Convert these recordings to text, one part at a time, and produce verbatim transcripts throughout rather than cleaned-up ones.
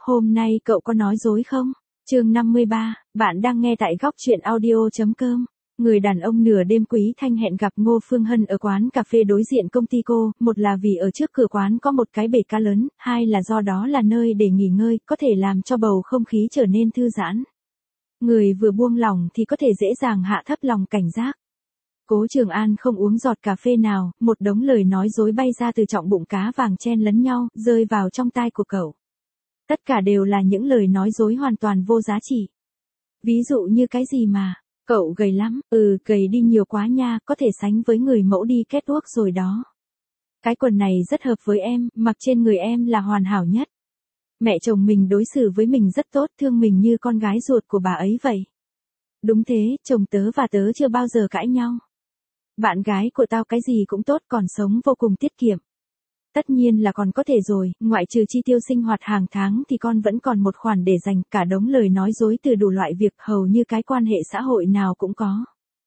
Hôm nay cậu có nói dối không? Chương năm mươi ba, bạn đang nghe tại góc truyện audio.com. Người đàn ông nửa đêm Quý Thanh hẹn gặp Ngô Phương Hân ở quán cà phê đối diện công ty cô, một là vì ở trước cửa quán có một cái bể cá lớn, hai là do đó là nơi để nghỉ ngơi, có thể làm cho bầu không khí trở nên thư giãn. Người vừa buông lỏng thì có thể dễ dàng hạ thấp lòng cảnh giác. Cố Trường An không uống giọt cà phê nào, một đống lời nói dối bay ra từ trọng bụng cá vàng chen lấn nhau, rơi vào trong tai của cậu. Tất cả đều là những lời nói dối hoàn toàn vô giá trị. Ví dụ như cái gì mà, cậu gầy lắm, ừ gầy đi nhiều quá nha, có thể sánh với người mẫu đi catwalk rồi đó. Cái quần này rất hợp với em, mặc trên người em là hoàn hảo nhất. Mẹ chồng mình đối xử với mình rất tốt, thương mình như con gái ruột của bà ấy vậy. Đúng thế, chồng tớ và tớ chưa bao giờ cãi nhau. Bạn gái của tao cái gì cũng tốt, còn sống vô cùng tiết kiệm. Tất nhiên là còn có thể rồi, ngoại trừ chi tiêu sinh hoạt hàng tháng thì con vẫn còn một khoản để dành, cả đống lời nói dối từ đủ loại việc, hầu như cái quan hệ xã hội nào cũng có.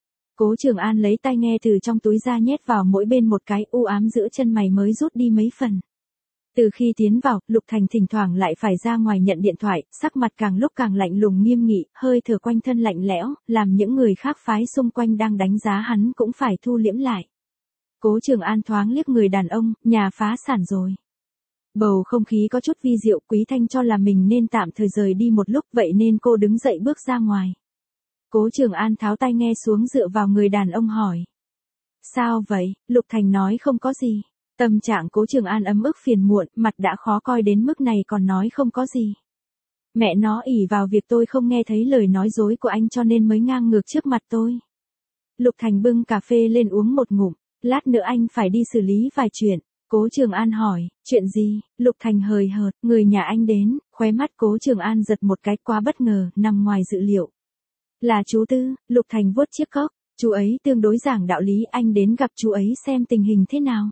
Cố Trường An lấy tai nghe từ trong túi ra nhét vào mỗi bên một cái, u ám giữa chân mày mới rút đi mấy phần. Từ khi tiến vào, Lục Thành thỉnh thoảng lại phải ra ngoài nhận điện thoại, sắc mặt càng lúc càng lạnh lùng nghiêm nghị, hơi thở quanh thân lạnh lẽo, làm những người khác phái xung quanh đang đánh giá hắn cũng phải thu liễm lại. Cố Trường An thoáng liếc người đàn ông, nhà phá sản rồi. Bầu không khí có chút vi diệu, Quý Thanh cho là mình nên tạm thời rời đi một lúc, vậy nên cô đứng dậy bước ra ngoài. Cố Trường An tháo tai nghe xuống dựa vào người đàn ông hỏi. Sao vậy? Lục Thành nói không có gì. Tâm trạng Cố Trường An ấm ức phiền muộn, mặt đã khó coi đến mức này còn nói không có gì. Mẹ nó ỷ vào việc tôi không nghe thấy lời nói dối của anh cho nên mới ngang ngược trước mặt tôi. Lục Thành bưng cà phê lên uống một ngụm. Lát nữa anh phải đi xử lý vài chuyện. Cố Trường An hỏi, chuyện gì? Lục Thành hời hợt, người nhà anh đến, khóe mắt Cố Trường An giật một cái, quá bất ngờ, nằm ngoài dự liệu. Là chú Tư, Lục Thành vuốt chiếc cốc, chú ấy tương đối giảng đạo lý, anh đến gặp chú ấy xem tình hình thế nào.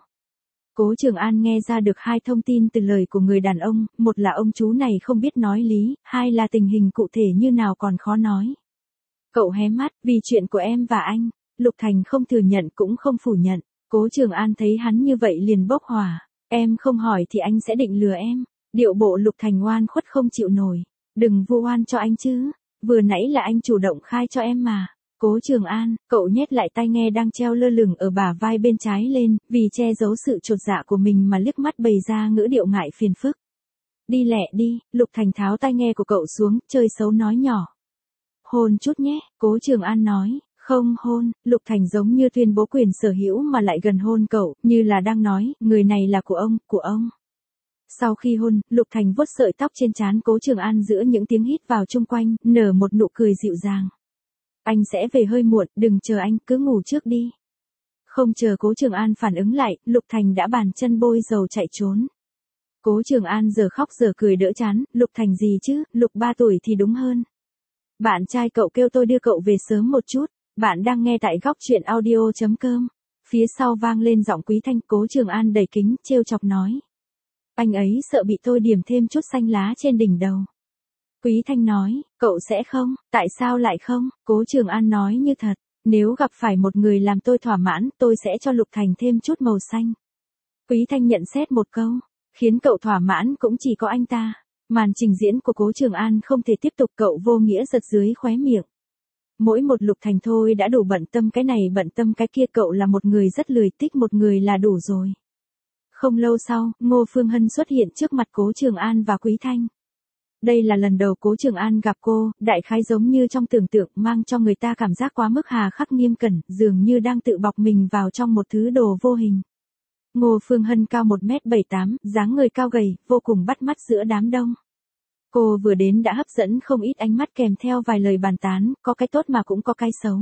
Cố Trường An nghe ra được hai thông tin từ lời của người đàn ông, một là ông chú này không biết nói lý, hai là tình hình cụ thể như nào còn khó nói. Cậu hé mắt, vì chuyện của em và anh. Lục Thành không thừa nhận cũng không phủ nhận. Cố Trường An thấy hắn như vậy liền bốc hỏa. Em không hỏi thì anh sẽ định lừa em. Điệu bộ Lục Thành oan khuất không chịu nổi. Đừng vu oan cho anh chứ. Vừa nãy là anh chủ động khai cho em mà. Cố Trường An, cậu nhét lại tai nghe đang treo lơ lửng ở bả vai bên trái lên, vì che giấu sự chột dạ của mình mà liếc mắt bày ra ngữ điệu ngại phiền phức. Đi lẹ đi, Lục Thành tháo tai nghe của cậu xuống, chơi xấu nói nhỏ. Hôn chút nhé, Cố Trường An nói. Không hôn, Lục Thành giống như tuyên bố quyền sở hữu mà lại gần hôn cậu, như là đang nói, người này là của ông, của ông. Sau khi hôn, Lục Thành vuốt sợi tóc trên trán Cố Trường An giữa những tiếng hít vào chung quanh, nở một nụ cười dịu dàng. Anh sẽ về hơi muộn, đừng chờ anh, cứ ngủ trước đi. Không chờ Cố Trường An phản ứng lại, Lục Thành đã bàn chân bôi dầu chạy trốn. Cố Trường An giờ khóc giờ cười đỡ chán, Lục Thành gì chứ, Lục ba tuổi thì đúng hơn. Bạn trai cậu kêu tôi đưa cậu về sớm một chút. Bạn đang nghe tại góc truyện audio.com. Phía sau vang lên giọng Quý Thanh. Cố Trường An đẩy kính, trêu chọc nói. Anh ấy sợ bị tôi điểm thêm chút xanh lá trên đỉnh đầu. Quý Thanh nói, cậu sẽ không, tại sao lại không? Cố Trường An nói như thật, nếu gặp phải một người làm tôi thỏa mãn, tôi sẽ cho Lục Thành thêm chút màu xanh. Quý Thanh nhận xét một câu, khiến cậu thỏa mãn cũng chỉ có anh ta. Màn trình diễn của Cố Trường An không thể tiếp tục, cậu vô nghĩa giật dưới khóe miệng. Mỗi một Lục Thành thôi đã đủ bận tâm cái này bận tâm cái kia, cậu là một người rất lười, tích một người là đủ rồi. Không lâu sau, Ngô Phương Hân xuất hiện trước mặt Cố Trường An và Quý Thanh. Đây là lần đầu Cố Trường An gặp cô, đại khái giống như trong tưởng tượng, mang cho người ta cảm giác quá mức hà khắc nghiêm cẩn, dường như đang tự bọc mình vào trong một thứ đồ vô hình. Ngô Phương Hân cao một mét bảy mươi tám, dáng người cao gầy, vô cùng bắt mắt giữa đám đông. Cô vừa đến đã hấp dẫn không ít ánh mắt kèm theo vài lời bàn tán, có cái tốt mà cũng có cái xấu.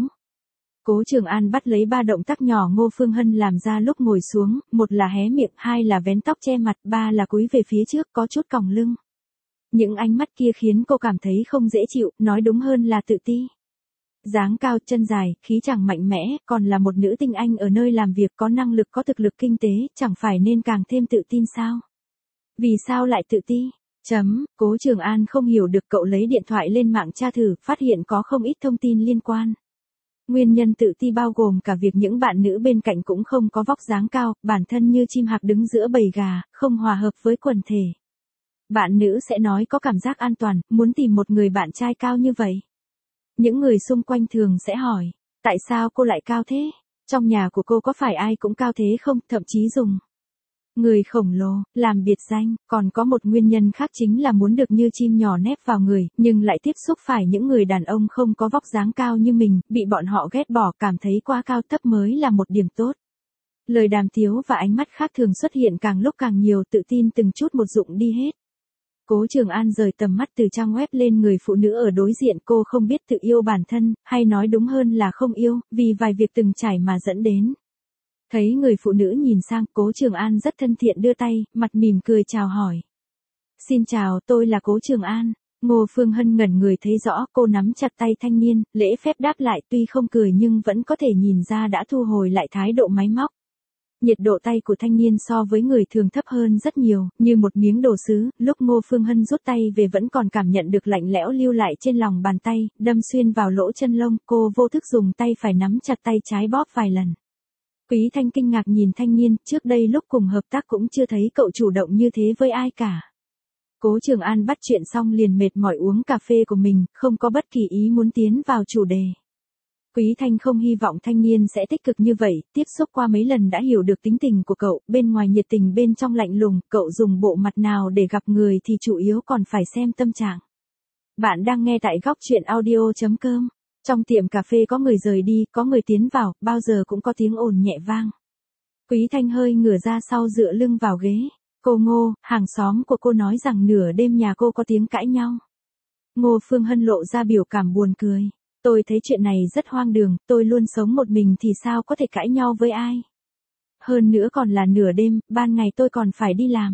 Cố Trường An bắt lấy ba động tác nhỏ Ngô Phương Hân làm ra lúc ngồi xuống, một là hé miệng, hai là vén tóc che mặt, ba là cúi về phía trước có chút còng lưng. Những ánh mắt kia khiến cô cảm thấy không dễ chịu, nói đúng hơn là tự ti. Dáng cao, chân dài, khí chàng mạnh mẽ, còn là một nữ tinh anh ở nơi làm việc, có năng lực có thực lực kinh tế, chẳng phải nên càng thêm tự tin sao? Vì sao lại tự ti? Chấm, Cố Trường An không hiểu được, cậu lấy điện thoại lên mạng tra thử, phát hiện có không ít thông tin liên quan. Nguyên nhân tự ti bao gồm cả việc những bạn nữ bên cạnh cũng không có vóc dáng cao, bản thân như chim hạc đứng giữa bầy gà, không hòa hợp với quần thể. Bạn nữ sẽ nói có cảm giác an toàn, muốn tìm một người bạn trai cao như vậy. Những người xung quanh thường sẽ hỏi, tại sao cô lại cao thế? Trong nhà của cô có phải ai cũng cao thế không? Thậm chí dùng người khổng lồ làm biệt danh. Còn có một nguyên nhân khác chính là muốn được như chim nhỏ nép vào người, nhưng lại tiếp xúc phải những người đàn ông không có vóc dáng cao như mình, bị bọn họ ghét bỏ, cảm thấy quá cao thấp mới là một điểm tốt. Lời đàm tiếu và ánh mắt khác thường xuất hiện càng lúc càng nhiều, tự tin từng chút một rụng đi hết. Cố Trường An rời tầm mắt từ trang web lên người phụ nữ ở đối diện, cô không biết tự yêu bản thân, hay nói đúng hơn là không yêu, vì vài việc từng trải mà dẫn đến. Thấy người phụ nữ nhìn sang, Cố Trường An rất thân thiện đưa tay, mặt mỉm cười chào hỏi. Xin chào, tôi là Cố Trường An. Ngô Phương Hân ngẩn người thấy rõ, cô nắm chặt tay thanh niên, lễ phép đáp lại, tuy không cười nhưng vẫn có thể nhìn ra đã thu hồi lại thái độ máy móc. Nhiệt độ tay của thanh niên so với người thường thấp hơn rất nhiều, như một miếng đồ sứ, lúc Ngô Phương Hân rút tay về vẫn còn cảm nhận được lạnh lẽo lưu lại trên lòng bàn tay, đâm xuyên vào lỗ chân lông, cô vô thức dùng tay phải nắm chặt tay trái bóp vài lần. Quý Thanh kinh ngạc nhìn thanh niên, trước đây lúc cùng hợp tác cũng chưa thấy cậu chủ động như thế với ai cả. Cố Trường An bắt chuyện xong liền mệt mỏi uống cà phê của mình, không có bất kỳ ý muốn tiến vào chủ đề. Quý Thanh không hy vọng thanh niên sẽ tích cực như vậy, tiếp xúc qua mấy lần đã hiểu được tính tình của cậu, bên ngoài nhiệt tình bên trong lạnh lùng, cậu dùng bộ mặt nào để gặp người thì chủ yếu còn phải xem tâm trạng. Bạn đang nghe tại góc chuyện audio chấm com. Trong tiệm cà phê có người rời đi, có người tiến vào, bao giờ cũng có tiếng ồn nhẹ vang. Quý Thanh hơi ngửa ra sau dựa lưng vào ghế. Cô Ngô, hàng xóm của cô nói rằng nửa đêm nhà cô có tiếng cãi nhau. Ngô Phương Hân lộ ra biểu cảm buồn cười. Tôi thấy chuyện này rất hoang đường, tôi luôn sống một mình thì sao có thể cãi nhau với ai. Hơn nữa còn là nửa đêm, ban ngày tôi còn phải đi làm.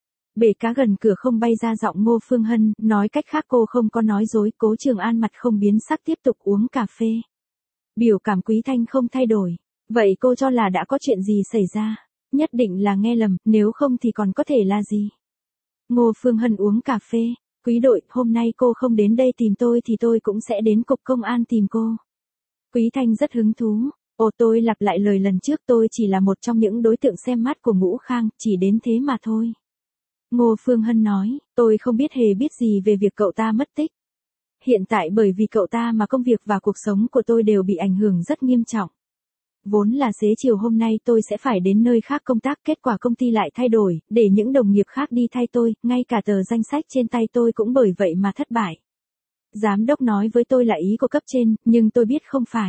Bể cá gần cửa không bay ra giọng Ngô Phương Hân, nói cách khác cô không có nói dối. Cố Trường An mặt không biến sắc tiếp tục uống cà phê. Biểu cảm Quý Thanh không thay đổi. Vậy cô cho là đã có chuyện gì xảy ra? Nhất định là nghe lầm, nếu không thì còn có thể là gì? Ngô Phương Hân uống cà phê. Quý đội, hôm nay cô không đến đây tìm tôi thì tôi cũng sẽ đến cục công an tìm cô. Quý Thanh rất hứng thú. Ồ, tôi lặp lại lời lần trước, tôi chỉ là một trong những đối tượng xem mắt của Ngũ Khang, chỉ đến thế mà thôi. Ngô Phương Hân nói, tôi không biết hề biết gì về việc cậu ta mất tích. Hiện tại bởi vì cậu ta mà công việc và cuộc sống của tôi đều bị ảnh hưởng rất nghiêm trọng. Vốn là xế chiều hôm nay tôi sẽ phải đến nơi khác công tác, kết quả công ty lại thay đổi, để những đồng nghiệp khác đi thay tôi, ngay cả tờ danh sách trên tay tôi cũng bởi vậy mà thất bại. Giám đốc nói với tôi là ý của cấp trên, nhưng tôi biết không phải.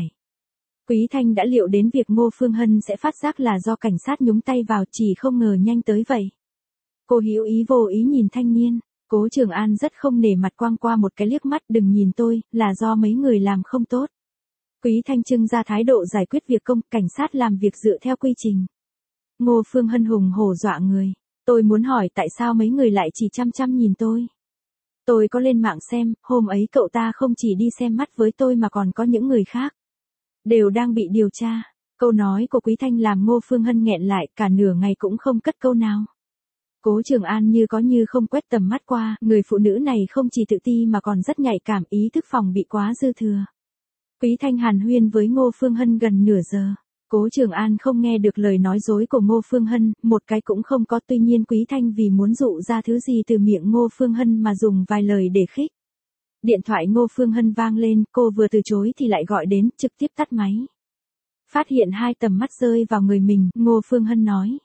Quý Thanh đã liệu đến việc Ngô Phương Hân sẽ phát giác là do cảnh sát nhúng tay vào, chỉ không ngờ nhanh tới vậy. Cô hữu ý vô ý nhìn thanh niên. Cố Trường An rất không nể mặt quăng qua một cái liếc mắt, đừng nhìn tôi, là do mấy người làm không tốt. Quý Thanh trưng ra thái độ giải quyết việc công, cảnh sát làm việc dựa theo quy trình. Ngô Phương Hân hùng hổ dọa người. Tôi muốn hỏi tại sao mấy người lại chỉ chăm chăm nhìn tôi. Tôi có lên mạng xem, hôm ấy cậu ta không chỉ đi xem mắt với tôi mà còn có những người khác. Đều đang bị điều tra. Câu nói của Quý Thanh làm Ngô Phương Hân nghẹn lại, cả nửa ngày cũng không cất câu nào. Cố Trường An như có như không quét tầm mắt qua, người phụ nữ này không chỉ tự ti mà còn rất nhạy cảm, ý thức phòng bị quá dư thừa. Quý Thanh hàn huyên với Ngô Phương Hân gần nửa giờ. Cố Trường An không nghe được lời nói dối của Ngô Phương Hân, một cái cũng không có, tuy nhiên Quý Thanh vì muốn dụ ra thứ gì từ miệng Ngô Phương Hân mà dùng vài lời để khích. Điện thoại Ngô Phương Hân vang lên, cô vừa từ chối thì lại gọi đến, trực tiếp tắt máy. Phát hiện hai tầm mắt rơi vào người mình, Ngô Phương Hân nói.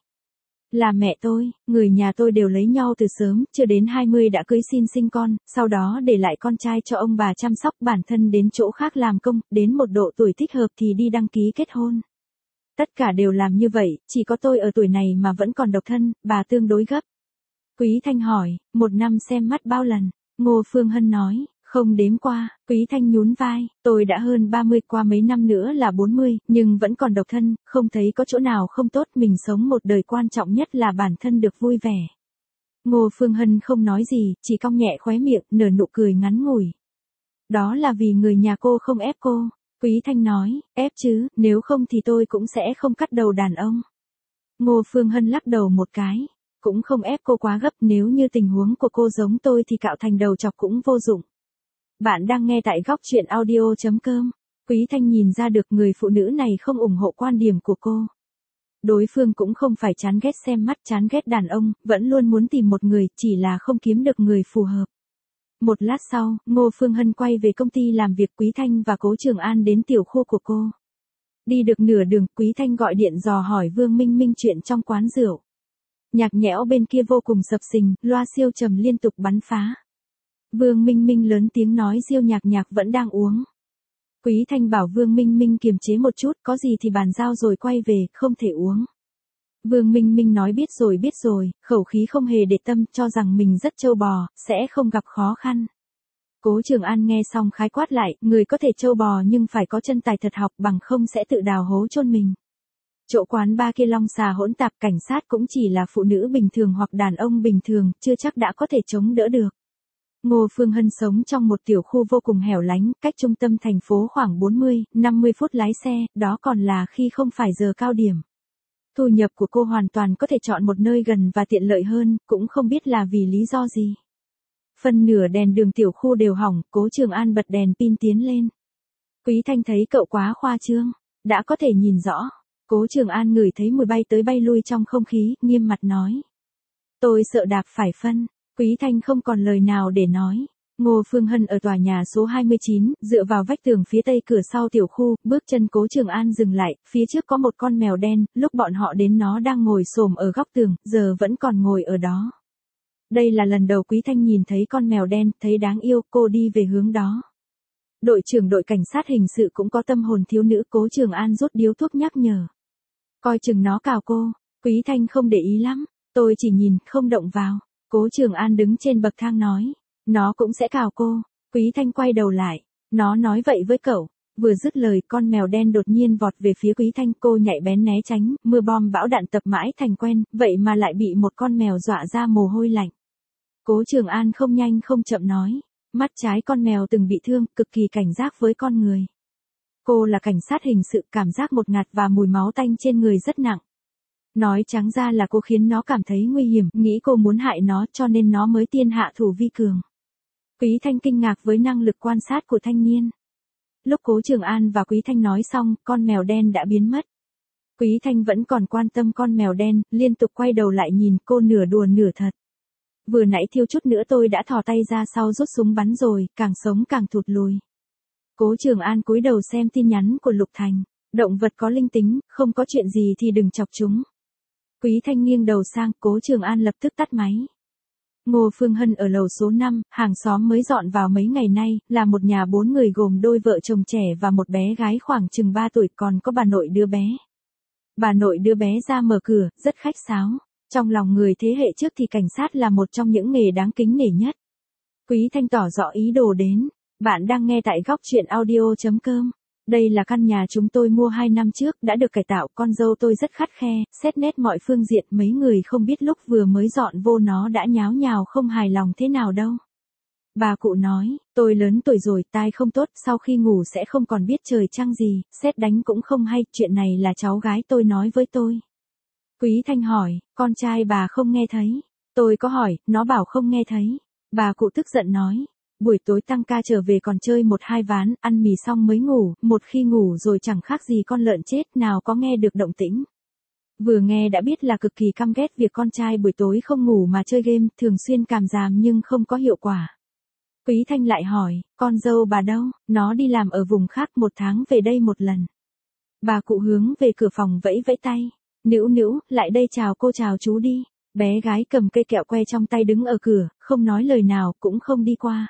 Là mẹ tôi, người nhà tôi đều lấy nhau từ sớm, chưa đến hai mươi đã cưới xin sinh con, sau đó để lại con trai cho ông bà chăm sóc, bản thân đến chỗ khác làm công, đến một độ tuổi thích hợp thì đi đăng ký kết hôn. Tất cả đều làm như vậy, chỉ có tôi ở tuổi này mà vẫn còn độc thân, bà tương đối gấp. Quý Thanh hỏi, một năm xem mắt bao lần? Ngô Phương Hân nói, không đếm qua. Quý Thanh nhún vai, tôi đã hơn ba mươi, qua mấy năm nữa là bốn mươi, nhưng vẫn còn độc thân, không thấy có chỗ nào không tốt, mình sống một đời quan trọng nhất là bản thân được vui vẻ. Ngô Phương Hân không nói gì, chỉ cong nhẹ khóe miệng, nở nụ cười ngắn ngủi. Đó là vì người nhà cô không ép cô. Quý Thanh nói, ép chứ, nếu không thì tôi cũng sẽ không cắt đầu đàn ông. Ngô Phương Hân lắc đầu một cái, cũng không ép cô quá gấp, nếu như tình huống của cô giống tôi thì cạo thành đầu chọc cũng vô dụng. Bạn đang nghe tại góc chuyện audio chấm com. Quý Thanh nhìn ra được người phụ nữ này không ủng hộ quan điểm của cô. Đối phương cũng không phải chán ghét xem mắt chán ghét đàn ông, vẫn luôn muốn tìm một người, chỉ là không kiếm được người phù hợp. Một lát sau, Ngô Phương Hân quay về công ty làm việc. Quý Thanh và Cố Trường An đến tiểu khu của cô. Đi được nửa đường, Quý Thanh gọi điện dò hỏi Vương Minh Minh chuyện trong quán rượu. Nhạc nhẽo bên kia vô cùng sập sình, loa siêu trầm liên tục bắn phá. Vương Minh Minh lớn tiếng nói Diêu Nhạc Nhạc vẫn đang uống. Quý Thanh bảo Vương Minh Minh kiềm chế một chút, có gì thì bàn giao rồi quay về, không thể uống. Vương Minh Minh nói biết rồi biết rồi, khẩu khí không hề để tâm, cho rằng mình rất trâu bò, sẽ không gặp khó khăn. Cố Trường An nghe xong khái quát lại, người có thể trâu bò nhưng phải có chân tài thật học, bằng không sẽ tự đào hố chôn mình. Chỗ quán ba kia long xà hỗn tạp, cảnh sát cũng chỉ là phụ nữ bình thường hoặc đàn ông bình thường, chưa chắc đã có thể chống đỡ được. Ngô Phương Hân sống trong một tiểu khu vô cùng hẻo lánh, cách trung tâm thành phố khoảng bốn mươi, năm mươi phút lái xe, đó còn là khi không phải giờ cao điểm. Thu nhập của cô hoàn toàn có thể chọn một nơi gần và tiện lợi hơn, cũng không biết là vì lý do gì. Phần nửa đèn đường tiểu khu đều hỏng, Cố Trường An bật đèn pin tiến lên. Quý Thanh thấy cậu quá khoa trương, đã có thể nhìn rõ. Cố Trường An ngửi thấy mùi bay tới bay lui trong không khí, nghiêm mặt nói. Tôi sợ đạp phải phân. Quý Thanh không còn lời nào để nói. Ngô Phương Hân ở tòa nhà số hai mươi chín, dựa vào vách tường phía tây cửa sau tiểu khu, bước chân Cố Trường An dừng lại, phía trước có một con mèo đen, lúc bọn họ đến nó đang ngồi xổm ở góc tường, giờ vẫn còn ngồi ở đó. Đây là lần đầu Quý Thanh nhìn thấy con mèo đen, thấy đáng yêu, cô đi về hướng đó. Đội trưởng đội cảnh sát hình sự cũng có tâm hồn thiếu nữ, Cố Trường An rút điếu thuốc nhắc nhở. Coi chừng nó cào cô. Quý Thanh không để ý lắm, tôi chỉ nhìn, không động vào. Cố Trường An đứng trên bậc thang nói. Nó cũng sẽ cào cô. Quý Thanh quay đầu lại. Nó nói vậy với cậu. Vừa dứt lời, con mèo đen đột nhiên vọt về phía Quý Thanh. Cô nhạy bén né tránh, mưa bom bão đạn tập mãi thành quen, vậy mà lại bị một con mèo dọa ra mồ hôi lạnh. Cố Trường An không nhanh không chậm nói. Mắt trái con mèo từng bị thương, cực kỳ cảnh giác với con người. Cô là cảnh sát hình sự, cảm giác một ngạt và mùi máu tanh trên người rất nặng. Nói trắng ra là cô khiến nó cảm thấy nguy hiểm, nghĩ cô muốn hại nó cho nên nó mới tiên hạ thủ vi cường. Quý Thanh kinh ngạc với năng lực quan sát của thanh niên. Lúc Cố Trường An và Quý Thanh nói xong, con mèo đen đã biến mất. Quý Thanh vẫn còn quan tâm con mèo đen, liên tục quay đầu lại nhìn cô nửa đùa nửa thật. Vừa nãy thiếu chút nữa tôi đã thò tay ra sau rút súng bắn rồi, càng sống càng thụt lùi. Cố Trường An cúi đầu xem tin nhắn của Lục Thành. Động vật có linh tính, không có chuyện gì thì đừng chọc chúng. Quý Thanh nghiêng đầu sang, Cố Trường An lập tức tắt máy. Ngô Phương Hân ở lầu số năm, hàng xóm mới dọn vào mấy ngày nay, là một nhà bốn người gồm đôi vợ chồng trẻ và một bé gái khoảng chừng ba tuổi, còn có bà nội đứa bé. Bà nội đứa bé ra mở cửa, rất khách sáo. Trong lòng người thế hệ trước thì cảnh sát là một trong những nghề đáng kính nể nhất. Quý Thanh tỏ rõ ý đồ đến. Bạn đang nghe tại góc truyện audio chấm com. Đây là căn nhà chúng tôi mua hai năm trước, đã được cải tạo, con dâu tôi rất khắt khe, xét nét mọi phương diện, mấy người không biết lúc vừa mới dọn vô nó đã nháo nhào không hài lòng thế nào đâu. Bà cụ nói, tôi lớn tuổi rồi, tai không tốt, sau khi ngủ sẽ không còn biết trời trăng gì, sét đánh cũng không hay, chuyện này là cháu gái tôi nói với tôi. Quý Thanh hỏi, con trai bà không nghe thấy. Tôi có hỏi, nó bảo không nghe thấy. Bà cụ tức giận nói. Buổi tối tăng ca trở về còn chơi một hai ván, ăn mì xong mới ngủ, một khi ngủ rồi chẳng khác gì con lợn chết, nào có nghe được động tĩnh. Vừa nghe đã biết là cực kỳ căm ghét việc con trai buổi tối không ngủ mà chơi game, thường xuyên càm ràm nhưng không có hiệu quả. Quý Thanh lại hỏi, con dâu bà đâu, nó đi làm ở vùng khác, một tháng về đây một lần. Bà cụ hướng về cửa phòng vẫy vẫy tay, Nữu Nữu, lại đây chào cô chào chú đi. Bé gái cầm cây kẹo que trong tay đứng ở cửa, không nói lời nào, cũng không đi qua.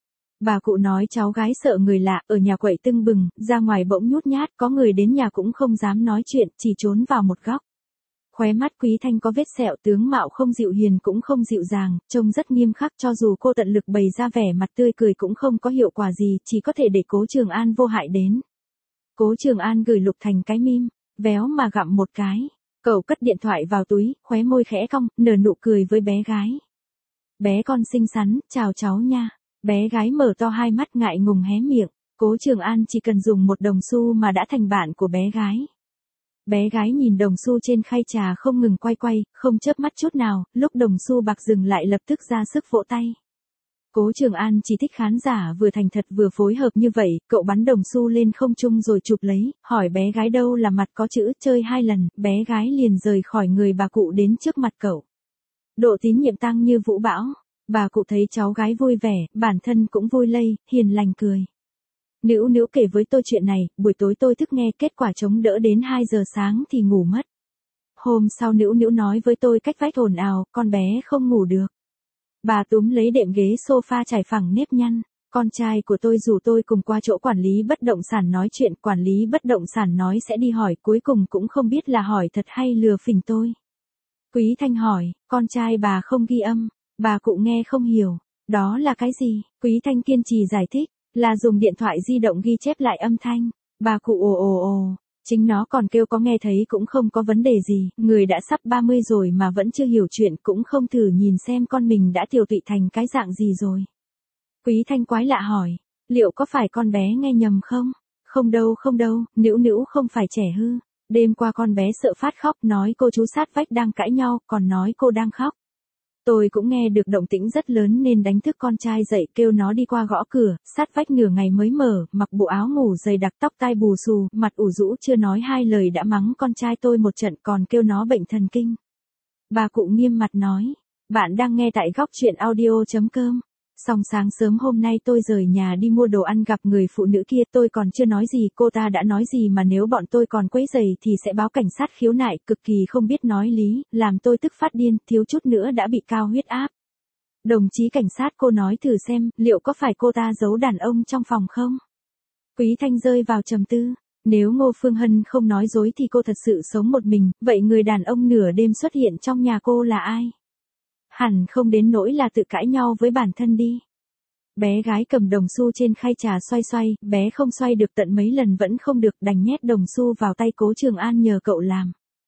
Bà cụ nói cháu gái sợ người lạ, ở nhà quậy tưng bừng, ra ngoài bỗng nhút nhát, có người đến nhà cũng không dám nói chuyện, chỉ trốn vào một góc. Khóe mắt Quý Thanh có vết sẹo, tướng mạo không dịu hiền cũng không dịu dàng, trông rất nghiêm khắc, cho dù cô tận lực bày ra vẻ mặt tươi cười cũng không có hiệu quả gì, chỉ có thể để Cố Trường An vô hại đến. Cố Trường An gửi Lục Thành cái meme, véo mà gặm một cái. Cậu cất điện thoại vào túi, khóe môi khẽ cong, nở nụ cười với bé gái. Bé con xinh xắn, chào cháu nha. Bé gái mở to hai mắt ngại ngùng hé miệng. Cố Trường An chỉ cần dùng một đồng xu mà đã thành bạn của bé gái. Bé gái nhìn đồng xu trên khay trà không ngừng quay quay, không chớp mắt chút nào, lúc đồng xu bạc dừng lại lập tức ra sức vỗ tay. Cố Trường An chỉ thích khán giả vừa thành thật vừa phối hợp như vậy, cậu bắn đồng xu lên không trung rồi chụp lấy, hỏi bé gái đâu là mặt có chữ, chơi hai lần, bé gái liền rời khỏi người bà cụ đến trước mặt cậu. Độ tín nhiệm tăng như vũ bão, bà cụ thấy cháu gái vui vẻ, bản thân cũng vui lây, hiền lành cười. Nữu Nữu kể với tôi chuyện này, buổi tối tôi thức nghe, kết quả chống đỡ đến hai giờ sáng thì ngủ mất. Hôm sau Nữu Nữu nói với tôi cách vách ồn ào, con bé không ngủ được. Bà túm lấy đệm ghế sofa trải phẳng nếp nhăn. Con trai của tôi rủ tôi cùng qua chỗ quản lý bất động sản nói chuyện, quản lý bất động sản nói sẽ đi hỏi, cuối cùng cũng không biết là hỏi thật hay lừa phỉnh tôi. Quý Thanh hỏi, con trai bà không ghi âm, bà cụ nghe không hiểu, đó là cái gì? Quý Thanh kiên trì giải thích, là dùng điện thoại di động ghi chép lại âm thanh. Bà cụ ồ ồ ồ, chính nó còn kêu có nghe thấy cũng không có vấn đề gì, người đã sắp ba mươi rồi mà vẫn chưa hiểu chuyện, cũng không thử nhìn xem con mình đã tiều tụy thành cái dạng gì rồi. Quý Thanh quái lạ hỏi, liệu có phải con bé nghe nhầm không? Không đâu không đâu, Nữu Nữu không phải trẻ hư. Đêm qua con bé sợ phát khóc, nói cô chú sát vách đang cãi nhau, còn nói cô đang khóc. Tôi cũng nghe được động tĩnh rất lớn nên đánh thức con trai dậy, kêu nó đi qua gõ cửa, sát vách nửa ngày mới mở, mặc bộ áo ngủ dày đặc, tóc tai bù xù, mặt ủ rũ, chưa nói hai lời đã mắng con trai tôi một trận, còn kêu nó bệnh thần kinh. Bà cụ nghiêm mặt nói, bạn đang nghe tại góc truyện audio chấm com. Xong sáng sớm hôm nay tôi rời nhà đi mua đồ ăn gặp người phụ nữ kia, tôi còn chưa nói gì, cô ta đã nói gì mà nếu bọn tôi còn quấy rầy thì sẽ báo cảnh sát khiếu nại, cực kỳ không biết nói lý, làm tôi tức phát điên, thiếu chút nữa đã bị cao huyết áp. Đồng chí cảnh sát, cô nói thử xem, liệu có phải cô ta giấu đàn ông trong phòng không? Quý Thanh rơi vào trầm tư. Nếu Ngô Phương Hân không nói dối thì cô thật sự sống một mình, vậy người đàn ông nửa đêm xuất hiện trong nhà cô là ai? Hẳn không đến nỗi là tự cãi nhau với bản thân đi. Bé gái cầm đồng xu trên khay trà xoay xoay, bé không xoay được tận mấy lần vẫn không được, đành nhét đồng xu vào tay Cố Trường An nhờ cậu làm.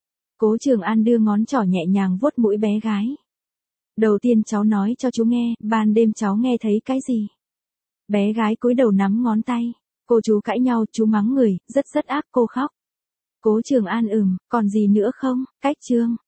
Cố Trường An đưa ngón trỏ nhẹ nhàng vuốt mũi bé gái. Đầu tiên cháu nói cho chú nghe, ban đêm cháu nghe thấy cái gì? Bé gái cúi đầu nắm ngón tay. Cô chú cãi nhau, chú mắng người, rất rất ác, cô khóc. Cố Trường An ừm, còn gì nữa không? Cách chương.